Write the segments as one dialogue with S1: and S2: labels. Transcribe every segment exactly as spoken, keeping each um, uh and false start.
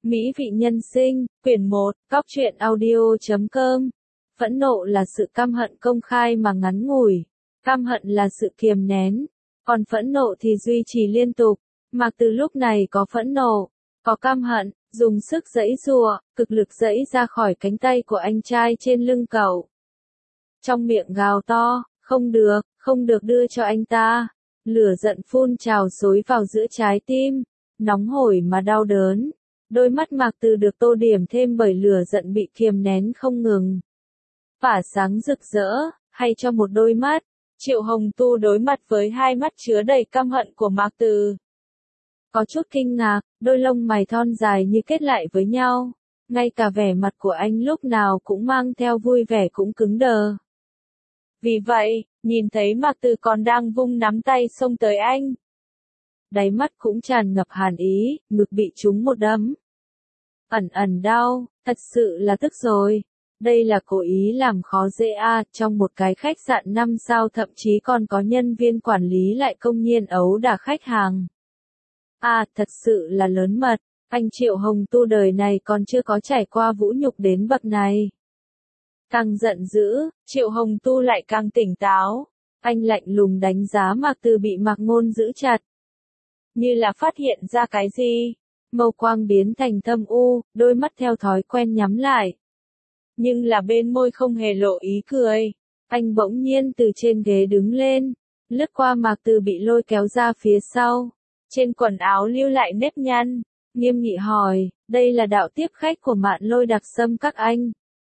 S1: Mỹ vị nhân sinh, quyển một, cóc truyện audio chấm com. Phẫn nộ là sự căm hận công khai mà ngắn ngủi. Căm hận là sự kiềm nén. Còn phẫn nộ thì duy trì liên tục. Mạc Từ lúc này có phẫn nộ, có căm hận, dùng sức giãy giụa, cực lực giãy ra khỏi cánh tay của anh trai trên lưng cậu. Trong miệng gào to, không được, không được đưa cho anh ta. Lửa giận phun trào xối vào giữa trái tim, nóng hổi mà đau đớn. Đôi mắt Mạc Từ được tô điểm thêm bởi lửa giận bị kiềm nén không ngừng. Phả sáng rực rỡ, hay cho một đôi mắt. Triệu Hồng Tu đối mặt với hai mắt chứa đầy căm hận của Mạc Từ. Có chút kinh ngạc, đôi lông mày thon dài như kết lại với nhau. Ngay cả vẻ mặt của anh lúc nào cũng mang theo vui vẻ cũng cứng đờ. Vì vậy, nhìn thấy Mạc Từ còn đang vung nắm tay xông tới anh. Đáy mắt cũng tràn ngập hàn ý, ngực bị trúng một đấm. Ẩn ẩn đau, thật sự là tức rồi. Đây là cố ý làm khó dễ à, trong một cái khách sạn năm sao thậm chí còn có nhân viên quản lý lại công nhiên ấu đả khách hàng. À, thật sự là lớn mật, anh Triệu Hồng Tu đời này còn chưa có trải qua vũ nhục đến bậc này. Càng giận dữ, Triệu Hồng Tu lại càng tỉnh táo. Anh lạnh lùng đánh giá Mạc Từ bị Mạc Ngôn giữ chặt. Như là phát hiện ra cái gì. Mâu quang biến thành thâm u, đôi mắt theo thói quen nhắm lại. Nhưng là bên môi không hề lộ ý cười. Anh bỗng nhiên từ trên ghế đứng lên, lướt qua Mạc Từ bị lôi kéo ra phía sau. Trên quần áo lưu lại nếp nhăn, nghiêm nghị hỏi, đây là đạo tiếp khách của Mạn Lôi Đặc Sâm các anh.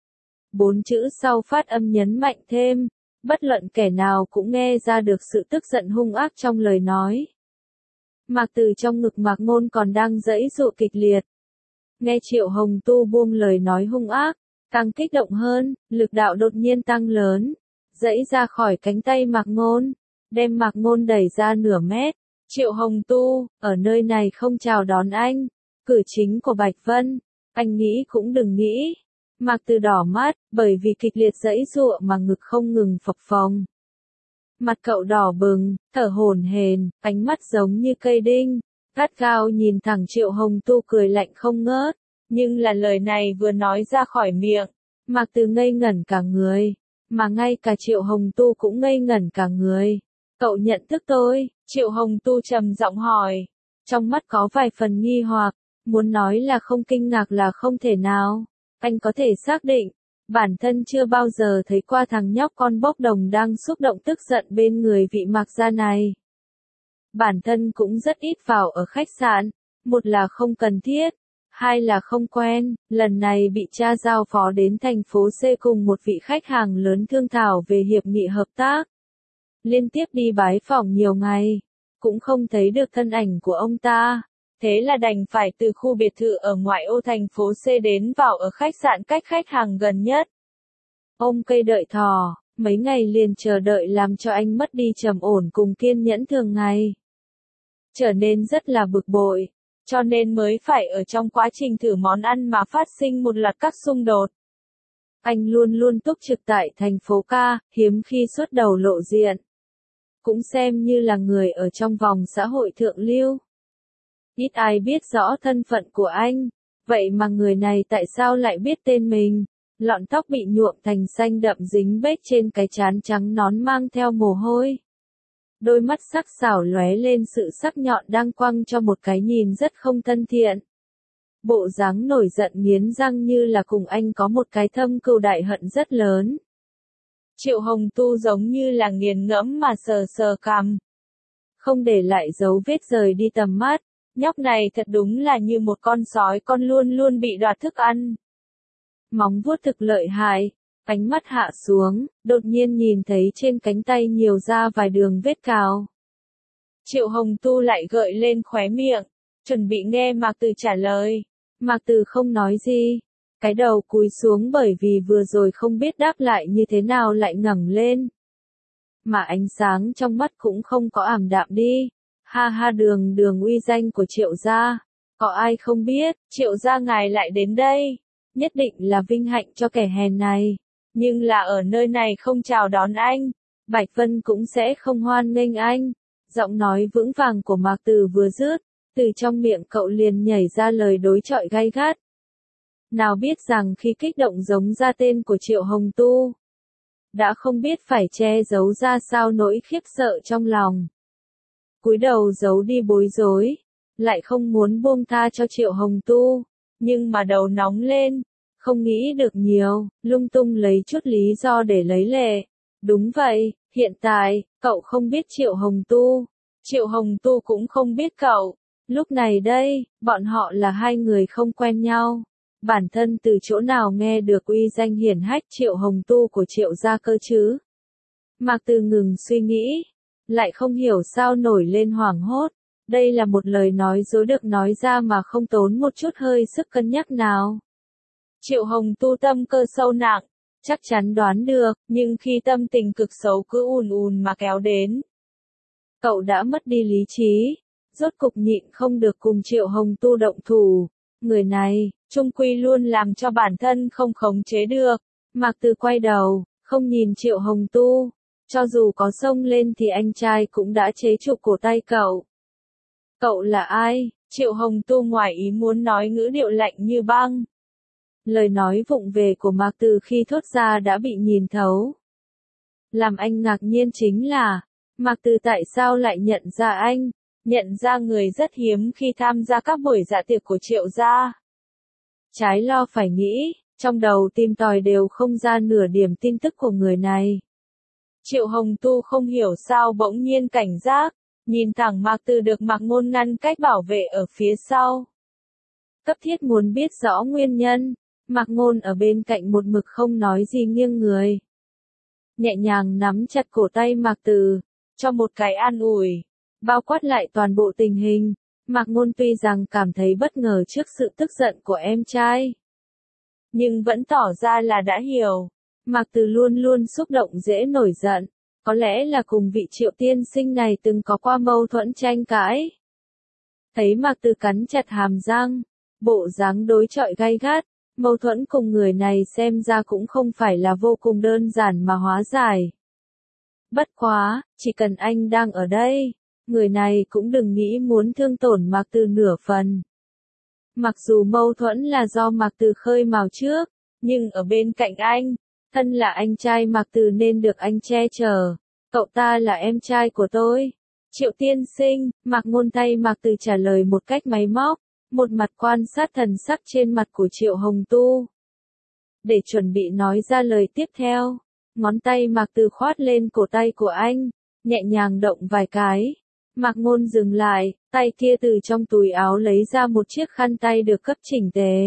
S1: Bốn chữ sau phát âm nhấn mạnh thêm, bất luận kẻ nào cũng nghe ra được sự tức giận hung ác trong lời nói. Mạc Từ trong ngực Mạc Ngôn còn đang giãy giụa kịch liệt. Nghe Triệu Hồng Tu buông lời nói hung ác, càng kích động hơn, lực đạo đột nhiên tăng lớn, giãy ra khỏi cánh tay Mạc Ngôn, đem Mạc Ngôn đẩy ra nửa mét. Triệu Hồng Tu, ở nơi này không chào đón anh. Cử chính của Bạch Vân, anh nghĩ cũng đừng nghĩ. Mạc Từ đỏ mắt, bởi vì kịch liệt giãy giụa mà ngực không ngừng phập phồng. Mặt cậu đỏ bừng, thở hổn hển, ánh mắt giống như cây đinh, gắt gao nhìn thẳng Triệu Hồng Tu cười lạnh không ngớt. Nhưng là lời này vừa nói ra khỏi miệng, Mạc Từ ngây ngẩn cả người, mà ngay cả Triệu Hồng Tu cũng ngây ngẩn cả người. Cậu nhận thức tôi? Triệu Hồng Tu trầm giọng hỏi, trong mắt có vài phần nghi hoặc, muốn nói là không kinh ngạc là không thể nào. Anh có thể xác định, bản thân chưa bao giờ thấy qua thằng nhóc con bốc đồng đang xúc động tức giận bên người vị Mạc gia này. Bản thân cũng rất ít vào ở khách sạn, một là không cần thiết, hai là không quen, lần này bị cha giao phó đến thành phố C cùng một vị khách hàng lớn thương thảo về hiệp nghị hợp tác. Liên tiếp đi bái phỏng nhiều ngày, cũng không thấy được thân ảnh của ông ta, thế là đành phải từ khu biệt thự ở ngoại ô thành phố C đến vào ở khách sạn cách khách hàng gần nhất. Ôm cây đợi thỏ, mấy ngày liền chờ đợi làm cho anh mất đi trầm ổn cùng kiên nhẫn thường ngày. Trở nên rất là bực bội, cho nên mới phải ở trong quá trình thử món ăn mà phát sinh một loạt các xung đột. Anh luôn luôn túc trực tại thành phố Ca, hiếm khi xuất đầu lộ diện. Cũng xem như là người ở trong vòng xã hội thượng lưu. Ít ai biết rõ thân phận của anh, vậy mà người này tại sao lại biết tên mình? Lọn tóc bị nhuộm thành xanh đậm dính bết trên cái trán trắng nón mang theo mồ hôi. Đôi mắt sắc sảo lóe lên sự sắc nhọn đang quăng cho một cái nhìn rất không thân thiện. Bộ dáng nổi giận nghiến răng như là cùng anh có một cái thâm cừu đại hận rất lớn. Triệu Hồng Tu giống như là nghiền ngẫm mà sờ sờ cằm. Không để lại dấu vết rời đi tầm mắt, nhóc này thật đúng là như một con sói con luôn luôn bị đoạt thức ăn. Móng vuốt thực lợi hại, ánh mắt hạ xuống, đột nhiên nhìn thấy trên cánh tay nhiều ra vài đường vết cào. Triệu Hồng Tu lại gợi lên khóe miệng, chuẩn bị nghe Mạc Từ trả lời. Mạc Từ không nói gì, cái đầu cúi xuống bởi vì vừa rồi không biết đáp lại như thế nào lại ngẩng lên. Mà ánh sáng trong mắt cũng không có ảm đạm đi. Ha ha, đường đường uy danh của Triệu gia, có ai không biết, Triệu gia ngài lại đến đây, nhất định là vinh hạnh cho kẻ hèn này, nhưng là ở nơi này không chào đón anh, Bạch Vân cũng sẽ không hoan nghênh anh. Giọng nói vững vàng của Mạc Từ vừa dứt, từ trong miệng cậu liền nhảy ra lời đối chọi gay gắt. Nào biết rằng khi kích động giống ra tên của Triệu Hồng Tu, đã không biết phải che giấu ra sao nỗi khiếp sợ trong lòng. Cúi đầu giấu đi bối rối, lại không muốn buông tha cho Triệu Hồng Tu, nhưng mà đầu nóng lên, không nghĩ được nhiều, lung tung lấy chút lý do để lấy lệ. Đúng vậy, hiện tại, cậu không biết Triệu Hồng Tu, Triệu Hồng Tu cũng không biết cậu. Lúc này đây, bọn họ là hai người không quen nhau. Bản thân từ chỗ nào nghe được uy danh hiển hách Triệu Hồng Tu của Triệu gia cơ chứ? Mạc Từ ngừng suy nghĩ, lại không hiểu sao nổi lên hoảng hốt. Đây là một lời nói dối được nói ra mà không tốn một chút hơi sức cân nhắc nào. Triệu Hồng Tu tâm cơ sâu nặng, chắc chắn đoán được, nhưng khi tâm tình cực xấu cứ ùn ùn mà kéo đến, cậu đã mất đi lý trí, rốt cục nhịn không được cùng Triệu Hồng Tu động thủ. Người này, chung quy luôn làm cho bản thân không khống chế được. Mạc Từ quay đầu, không nhìn Triệu Hồng Tu, cho dù có xông lên thì anh trai cũng đã chế trụ cổ tay cậu. Cậu là ai? Triệu Hồng Tu ngoài ý muốn nói ngữ điệu lạnh như băng. Lời nói vụng về của Mạc Từ khi thốt ra đã bị nhìn thấu. Làm anh ngạc nhiên chính là, Mạc Từ tại sao lại nhận ra anh, nhận ra người rất hiếm khi tham gia các buổi dạ tiệc của Triệu gia. Trái lo phải nghĩ, trong đầu tìm tòi đều không ra nửa điểm tin tức của người này. Triệu Hồng Tu không hiểu sao bỗng nhiên cảnh giác, nhìn thẳng Mạc Từ được Mạc Ngôn ngăn cách bảo vệ ở phía sau. Cấp thiết muốn biết rõ nguyên nhân, Mạc Ngôn ở bên cạnh một mực không nói gì nghiêng người. Nhẹ nhàng nắm chặt cổ tay Mạc Từ, cho một cái an ủi, bao quát lại toàn bộ tình hình. Mạc Ngôn tuy rằng cảm thấy bất ngờ trước sự tức giận của em trai, nhưng vẫn tỏ ra là đã hiểu. Mạc Từ luôn luôn xúc động dễ nổi giận, có lẽ là cùng vị Triệu tiên sinh này từng có qua mâu thuẫn tranh cãi. Thấy Mạc Từ cắn chặt hàm răng, bộ dáng đối chọi gay gắt, mâu thuẫn cùng người này xem ra cũng không phải là vô cùng đơn giản mà hóa giải. Bất quá, chỉ cần anh đang ở đây, người này cũng đừng nghĩ muốn thương tổn Mạc Từ nửa phần. Mặc dù mâu thuẫn là do Mạc Từ khơi mào trước, nhưng ở bên cạnh anh, thân là anh trai Mạc Từ nên được anh che chở. Cậu ta là em trai của tôi. Triệu tiên sinh, Mạc Ngôn tay Mạc Từ trả lời một cách máy móc, một mặt quan sát thần sắc trên mặt của Triệu Hồng Tu. Để chuẩn bị nói ra lời tiếp theo, ngón tay Mạc Từ khoát lên cổ tay của anh, nhẹ nhàng động vài cái. Mạc Ngôn dừng lại, tay kia từ trong túi áo lấy ra một chiếc khăn tay được cấp chỉnh tề.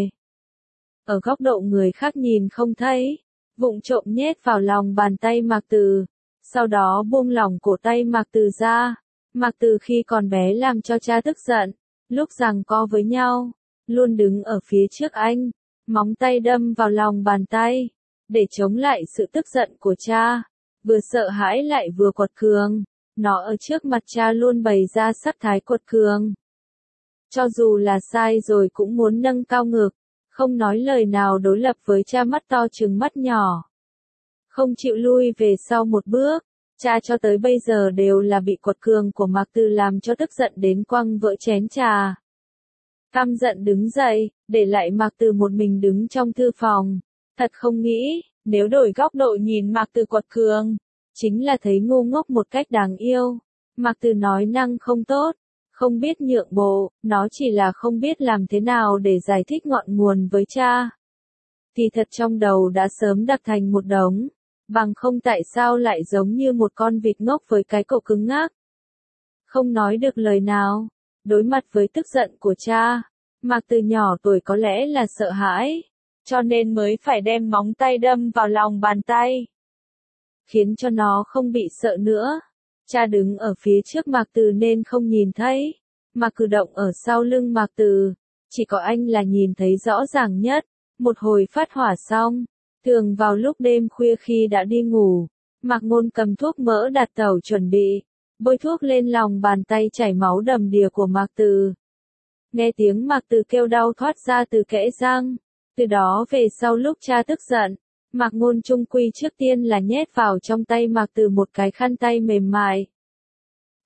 S1: Ở góc độ người khác nhìn không thấy, vụng trộm nhét vào lòng bàn tay Mạc Từ, sau đó buông lỏng cổ tay Mạc Từ ra. Mạc Từ khi còn bé làm cho cha tức giận, lúc giằng co với nhau, luôn đứng ở phía trước anh, móng tay đâm vào lòng bàn tay, để chống lại sự tức giận của cha, vừa sợ hãi lại vừa quật cường. Nó ở trước mặt cha luôn bày ra sắc thái quật cường. Cho dù là sai rồi cũng muốn nâng cao ngực, không nói lời nào đối lập với cha mắt to trừng mắt nhỏ. Không chịu lui về sau một bước, cha cho tới bây giờ đều là bị quật cường của Mạc Từ làm cho tức giận đến quăng vỡ chén trà. Căm giận đứng dậy, để lại Mạc Từ một mình đứng trong thư phòng. Thật không nghĩ, nếu đổi góc độ nhìn Mạc Từ quật cường, chính là thấy ngu ngốc một cách đáng yêu. Mạc Từ nói năng không tốt, không biết nhượng bộ, nó chỉ là không biết làm thế nào để giải thích ngọn nguồn với cha. Thì thật trong đầu đã sớm đặt thành một đống, bằng không tại sao lại giống như một con vịt ngốc với cái cổ cứng ngắc. Không nói được lời nào, đối mặt với tức giận của cha, Mạc Từ nhỏ tuổi có lẽ là sợ hãi, cho nên mới phải đem móng tay đâm vào lòng bàn tay, khiến cho nó không bị sợ nữa. Cha đứng ở phía trước Mạc Từ nên không nhìn thấy, mà cử động ở sau lưng Mạc Từ, chỉ có anh là nhìn thấy rõ ràng nhất. Một hồi phát hỏa xong, thường vào lúc đêm khuya khi đã đi ngủ, Mạc Ngôn cầm thuốc mỡ đặt tẩu chuẩn bị, bôi thuốc lên lòng bàn tay chảy máu đầm đìa của Mạc Từ. Nghe tiếng Mạc Từ kêu đau thoát ra từ kẽ răng, từ đó về sau lúc cha tức giận, Mạc Ngôn trung quy trước tiên là nhét vào trong tay Mạc Từ một cái khăn tay mềm mại.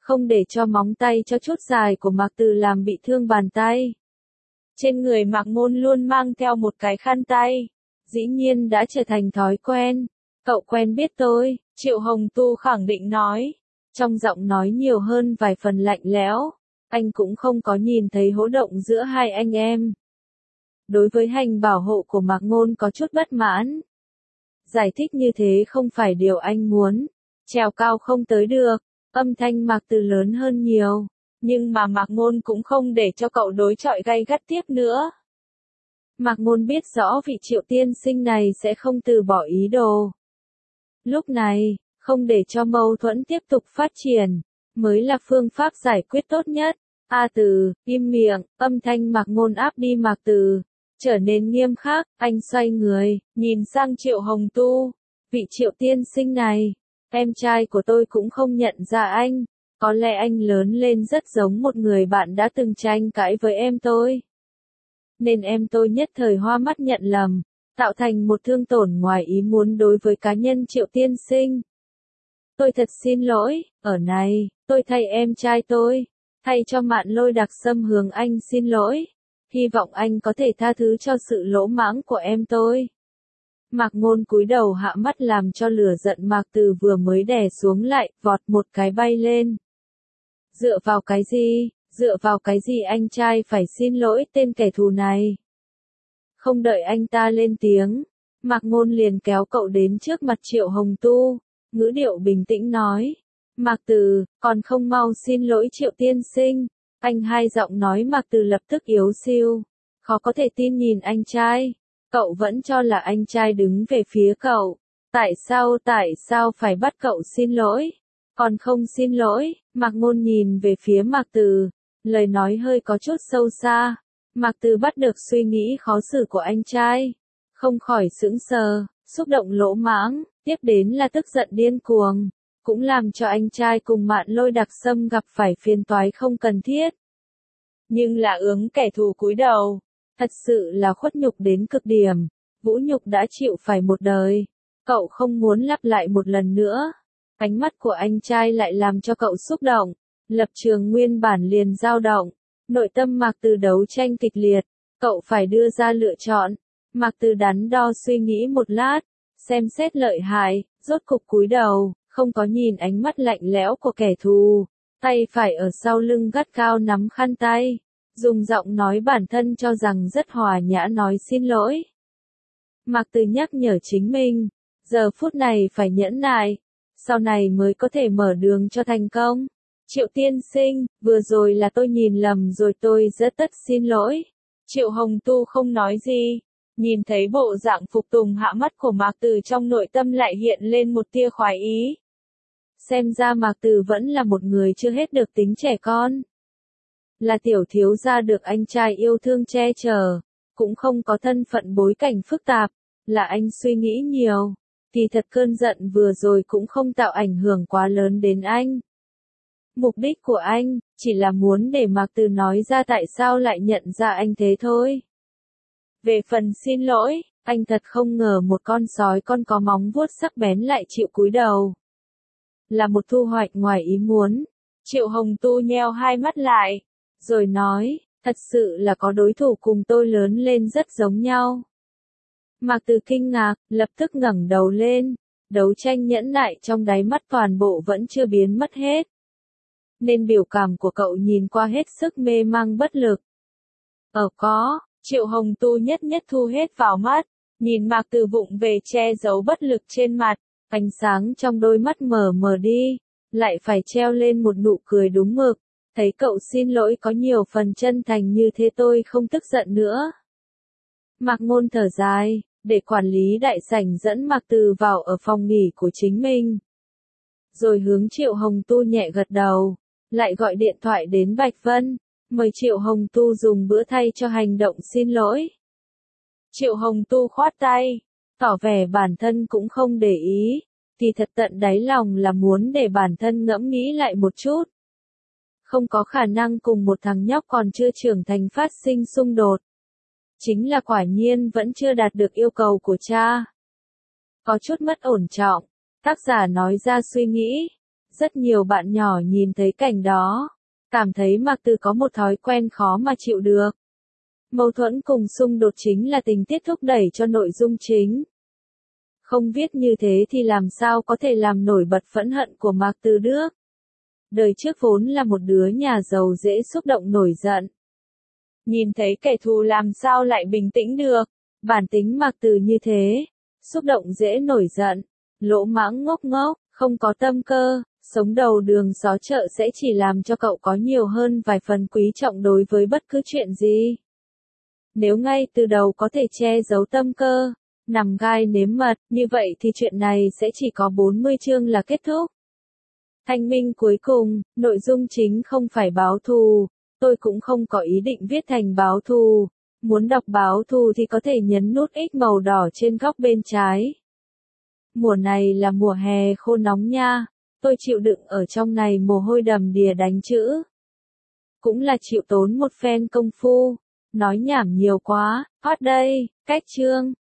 S1: không để cho móng tay cho chút dài của Mạc Từ làm bị thương bàn tay. Trên người Mạc Ngôn luôn mang theo một cái khăn tay, dĩ nhiên đã trở thành thói quen. Cậu quen biết tôi, Triệu Hồng Tu khẳng định nói, trong giọng nói nhiều hơn vài phần lạnh lẽo. Anh cũng không có nhìn thấy hỗ động giữa hai anh em. Đối với hành bảo hộ của Mạc Ngôn có chút bất mãn. Giải thích như thế không phải điều anh muốn. Trèo cao không tới được, âm thanh Mạc Từ lớn hơn nhiều. Nhưng mà Mạc Ngôn cũng không để cho cậu đối chọi gay gắt tiếp nữa. Mạc Ngôn biết rõ vị Triệu tiên sinh này sẽ không từ bỏ ý đồ. Lúc này, không để cho mâu thuẫn tiếp tục phát triển, mới là phương pháp giải quyết tốt nhất. A Từ, im miệng, âm thanh Mạc Ngôn áp đi Mạc Từ, trở nên nghiêm khắc, anh xoay người, nhìn sang Triệu Hồng Tu. Vị Triệu tiên sinh này, em trai của tôi cũng không nhận ra anh, có lẽ anh lớn lên rất giống một người bạn đã từng tranh cãi với em tôi. Nên em tôi nhất thời hoa mắt nhận lầm, tạo thành một thương tổn ngoài ý muốn đối với cá nhân Triệu tiên sinh. Tôi thật xin lỗi, ở này, tôi thay em trai tôi, thay cho Mạn Lôi Đặc Sâm hướng anh xin lỗi. Hy vọng anh có thể tha thứ cho sự lỗ mãng của em tôi. Mạc Ngôn cúi đầu hạ mắt làm cho lửa giận Mạc Từ vừa mới đè xuống lại, vọt một cái bay lên. Dựa vào cái gì, dựa vào cái gì anh trai phải xin lỗi tên kẻ thù này? Không đợi anh ta lên tiếng, Mạc Ngôn liền kéo cậu đến trước mặt Triệu Hồng Tu, ngữ điệu bình tĩnh nói. Mạc Từ, còn không mau xin lỗi Triệu tiên sinh. Anh hai giọng nói Mạc Từ lập tức yếu xiu, khó có thể tin nhìn anh trai. Cậu vẫn cho là anh trai đứng về phía cậu. Tại sao tại sao phải bắt cậu xin lỗi? Còn không xin lỗi, Mạc Ngôn nhìn về phía Mạc Từ, lời nói hơi có chút sâu xa. Mạc Từ bắt được suy nghĩ khó xử của anh trai, không khỏi sững sờ, xúc động lỗ mãng, tiếp đến là tức giận điên cuồng, cũng làm cho anh trai cùng Mạn Lôi Đặc Sâm gặp phải phiền toái không cần thiết. Nhưng là ướng kẻ thù cúi đầu, thật sự là khuất nhục đến cực điểm, vũ nhục đã chịu phải một đời, cậu không muốn lặp lại một lần nữa. Ánh mắt của anh trai lại làm cho cậu xúc động, lập trường nguyên bản liền dao động, nội tâm Mạc Từ đấu tranh kịch liệt, cậu phải đưa ra lựa chọn. Mạc Từ đắn đo suy nghĩ một lát, xem xét lợi hại, rốt cục cúi đầu, không có nhìn ánh mắt lạnh lẽo của kẻ thù, tay phải ở sau lưng gắt cao nắm khăn tay, dùng giọng nói bản thân cho rằng rất hòa nhã nói xin lỗi. Mạc Từ nhắc nhở chính mình, giờ phút này phải nhẫn nại, sau này mới có thể mở đường cho thành công. Triệu tiên sinh, vừa rồi là tôi nhìn lầm rồi, tôi rất tất xin lỗi. Triệu Hồng Tu không nói gì, nhìn thấy bộ dạng phục tùng hạ mắt của Mạc Từ trong nội tâm lại hiện lên một tia khoái ý. Xem ra Mạc Từ vẫn là một người chưa hết được tính trẻ con. Là tiểu thiếu gia được anh trai yêu thương che chở, cũng không có thân phận bối cảnh phức tạp, là anh suy nghĩ nhiều. Kỳ thật cơn giận vừa rồi cũng không tạo ảnh hưởng quá lớn đến anh. Mục đích của anh, chỉ là muốn để Mạc Từ nói ra tại sao lại nhận ra anh thế thôi. Về phần xin lỗi, anh thật không ngờ một con sói con có móng vuốt sắc bén lại chịu cúi đầu. Là một thu hoạch ngoài ý muốn. Triệu Hồng Tu nheo hai mắt lại, rồi nói, thật sự là có đối thủ cùng tôi lớn lên rất giống nhau. Mạc Từ kinh ngạc, lập tức ngẩng đầu lên, đấu tranh nhẫn nại trong đáy mắt toàn bộ vẫn chưa biến mất hết. Nên biểu cảm của cậu nhìn qua hết sức mê mang bất lực. Ở có, Triệu Hồng Tu nhất nhất thu hết vào mắt, nhìn Mạc Từ vụng về che giấu bất lực trên mặt, ánh sáng trong đôi mắt mờ mờ đi, lại phải treo lên một nụ cười đúng mực, thấy cậu xin lỗi có nhiều phần chân thành như thế tôi không tức giận nữa. Mạc Ngôn thở dài, để quản lý đại sảnh dẫn Mạc Từ vào ở phòng nghỉ của chính mình. Rồi hướng Triệu Hồng Tu nhẹ gật đầu, lại gọi điện thoại đến Bạch Vân, mời Triệu Hồng Tu dùng bữa thay cho hành động xin lỗi. Triệu Hồng Tu khoát tay, tỏ vẻ bản thân cũng không để ý, thì thật tận đáy lòng là muốn để bản thân ngẫm nghĩ lại một chút. Không có khả năng cùng một thằng nhóc còn chưa trưởng thành phát sinh xung đột. Chính là quả nhiên vẫn chưa đạt được yêu cầu của cha. Có chút mất ổn trọng, tác giả nói ra suy nghĩ. Rất nhiều bạn nhỏ nhìn thấy cảnh đó, cảm thấy Mạc Từ có một thói quen khó mà chịu được. Mâu thuẫn cùng xung đột chính là tình tiết thúc đẩy cho nội dung chính. Không viết như thế thì làm sao có thể làm nổi bật phẫn hận của Mạc Từ Đức. Đời trước vốn là một đứa nhà giàu dễ xúc động nổi giận. Nhìn thấy kẻ thù làm sao lại bình tĩnh được, bản tính Mạc Từ như thế, xúc động dễ nổi giận, lỗ mãng ngốc ngốc, không có tâm cơ, sống đầu đường xó chợ sẽ chỉ làm cho cậu có nhiều hơn vài phần quý trọng đối với bất cứ chuyện gì. Nếu ngay từ đầu có thể che giấu tâm cơ, nằm gai nếm mật, như vậy thì chuyện này sẽ chỉ có bốn mươi chương là kết thúc. Thanh minh cuối cùng, nội dung chính không phải báo thù, tôi cũng không có ý định viết thành báo thù. Muốn đọc báo thù thì có thể nhấn nút X màu đỏ trên góc bên trái. Mùa này là mùa hè khô nóng nha, tôi chịu đựng ở trong này mồ hôi đầm đìa đánh chữ. Cũng là chịu tốn một phen công phu, nói nhảm nhiều quá, hot đây, cách chương.